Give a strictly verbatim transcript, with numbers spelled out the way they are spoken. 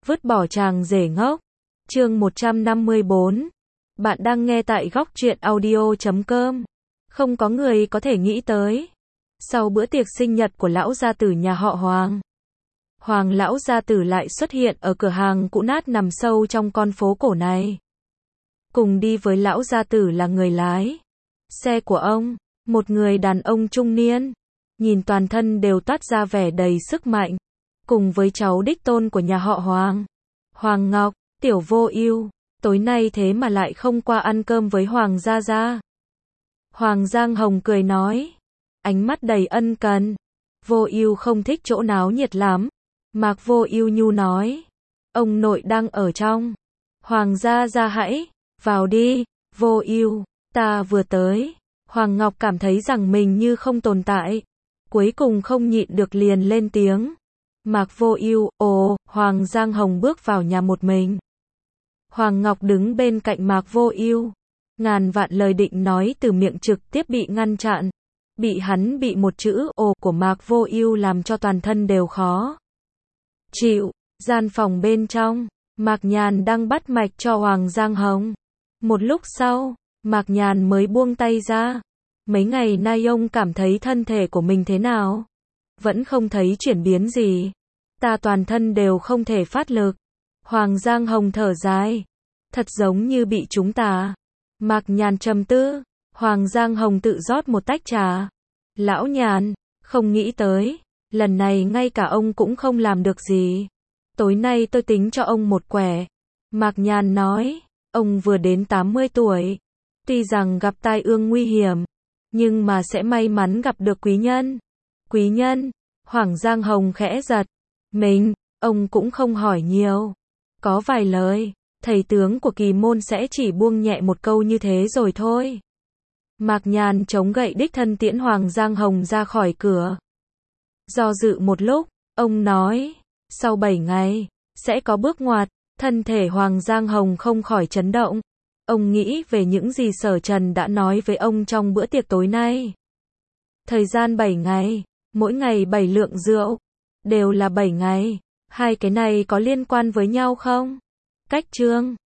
Vứt bỏ chàng rể ngốc. Chương một trăm năm mươi bốn. Bạn đang nghe tại góc truyện audio chấm com. Không có người có thể nghĩ tới. Sau bữa tiệc sinh nhật của lão gia tử nhà họ Hoàng, Hoàng lão gia tử lại xuất hiện ở cửa hàng cũ nát nằm sâu trong con phố cổ này. Cùng đi với lão gia tử là người lái xe của ông, một người đàn ông trung niên, nhìn toàn thân đều toát ra vẻ đầy sức mạnh, cùng với cháu đích tôn của nhà họ Hoàng, Hoàng Ngọc. Tiểu Vô Ưu, tối nay thế mà lại không qua ăn cơm với Hoàng gia gia. Hoàng Giang Hồng cười nói, ánh mắt đầy ân cần. Vô Ưu không thích chỗ náo nhiệt lắm. Mạc Vô Ưu nhu nói, ông nội đang ở trong. Hoàng gia gia hãy vào đi. Vô Ưu, ta vừa tới. Hoàng Ngọc cảm thấy rằng mình như không tồn tại, cuối cùng không nhịn được liền lên tiếng. Mạc Vô Ưu, ồ. Hoàng Giang Hồng bước vào nhà một mình. Hoàng Ngọc đứng bên cạnh Mạc Vô Ưu, ngàn vạn lời định nói từ miệng trực tiếp bị ngăn chặn. Bị hắn bị một chữ ồ của Mạc Vô Ưu làm cho toàn thân đều khó chịu. Gian phòng bên trong, Mạc Nhàn đang bắt mạch cho Hoàng Giang Hồng. Một lúc sau, Mạc Nhàn mới buông tay ra. Mấy ngày nay ông cảm thấy thân thể của mình thế nào? Vẫn không thấy chuyển biến gì. Ta toàn thân đều không thể phát lực. Hoàng Giang Hồng thở dài. Thật giống như bị trúng tà. Mạc Nhàn trầm tư. Hoàng Giang Hồng tự rót một tách trà. Lão Nhàn, không nghĩ tới, lần này ngay cả ông cũng không làm được gì. Tối nay tôi tính cho ông một quẻ. Mạc Nhàn nói, ông vừa đến tám mươi tuổi. Tuy rằng gặp tai ương nguy hiểm, nhưng mà sẽ may mắn gặp được quý nhân. Quý nhân? Hoàng Giang Hồng khẽ giật mình, ông cũng không hỏi nhiều. Có vài lời, thầy tướng của kỳ môn sẽ chỉ buông nhẹ một câu như thế rồi thôi. Mạc Nhàn chống gậy đích thân tiễn Hoàng Giang Hồng ra khỏi cửa. Do dự một lúc, ông nói, sau bảy ngày, sẽ có bước ngoặt. Thân thể Hoàng Giang Hồng không khỏi chấn động. Ông nghĩ về những gì Sở Trần đã nói với ông trong bữa tiệc tối nay. Thời gian bảy ngày, mỗi ngày bảy lượng rượu, đều là bảy ngày. Hai cái này có liên quan với nhau không? Cách chương